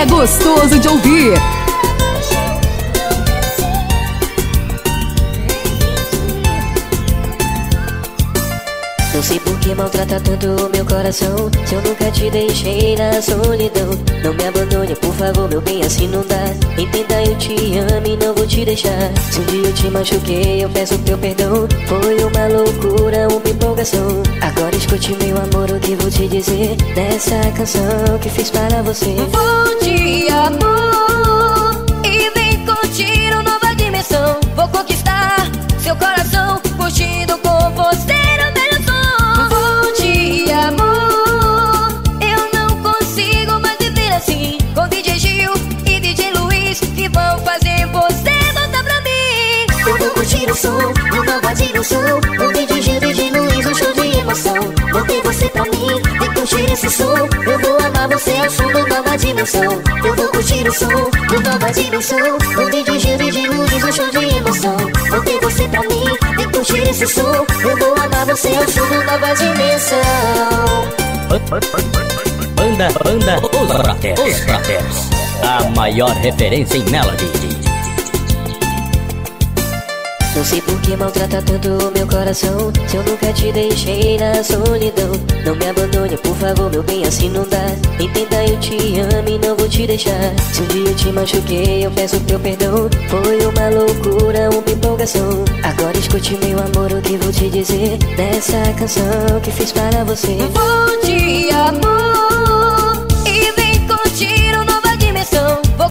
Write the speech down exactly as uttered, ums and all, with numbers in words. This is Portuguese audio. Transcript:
é gostoso de ouvir. Não sei por que maltrata tanto o meu coração, se eu nunca te deixei na solidão. Não me abandone, por favor, meu bem, assim não dá. Entenda, eu te amo e não vou te deixar. Se um dia eu te machuquei, eu peço teu perdão. Foi uma loucura, uma empolgação. Agora escute, meu amor, o que vou te dizer dessa canção que fiz para você. Vou te amor e vem curtir uma nova dimensão. Vou conquistar seu coração, curtindo com você. Amor, eu não consigo mais viver assim, com D J Gil e D J Luiz, que vão fazer você voltar pra mim. Eu vou curtir o som, uma nova dimensão, com D J Gil, D J Luiz, um show de emoção. Vou ter você pra mim, vem curtir esse som. Eu vou amar você ao som da nova dimensão. Eu vou curtir o som, uma nova dimensão, com D J Gil, D J Luiz, um show de emoção. Vou ter você pra mim, vem curtir esse som. Eu vou amar você ao som da nova dimensão. Banda, banda, os Brothers, os Brothers, a maior referência em melody. Não sei por que maltrata tanto o meu coração, se eu nunca te deixei na solidão. Não me abandone, por favor, meu bem, assim não dá. Entenda, eu te amo e não vou te deixar. Se um dia eu te machuquei, eu peço teu perdão. Foi uma loucura, uma empolgação. Agora escute, meu amor, o que vou te dizer dessa canção que fiz para você. Vou te amor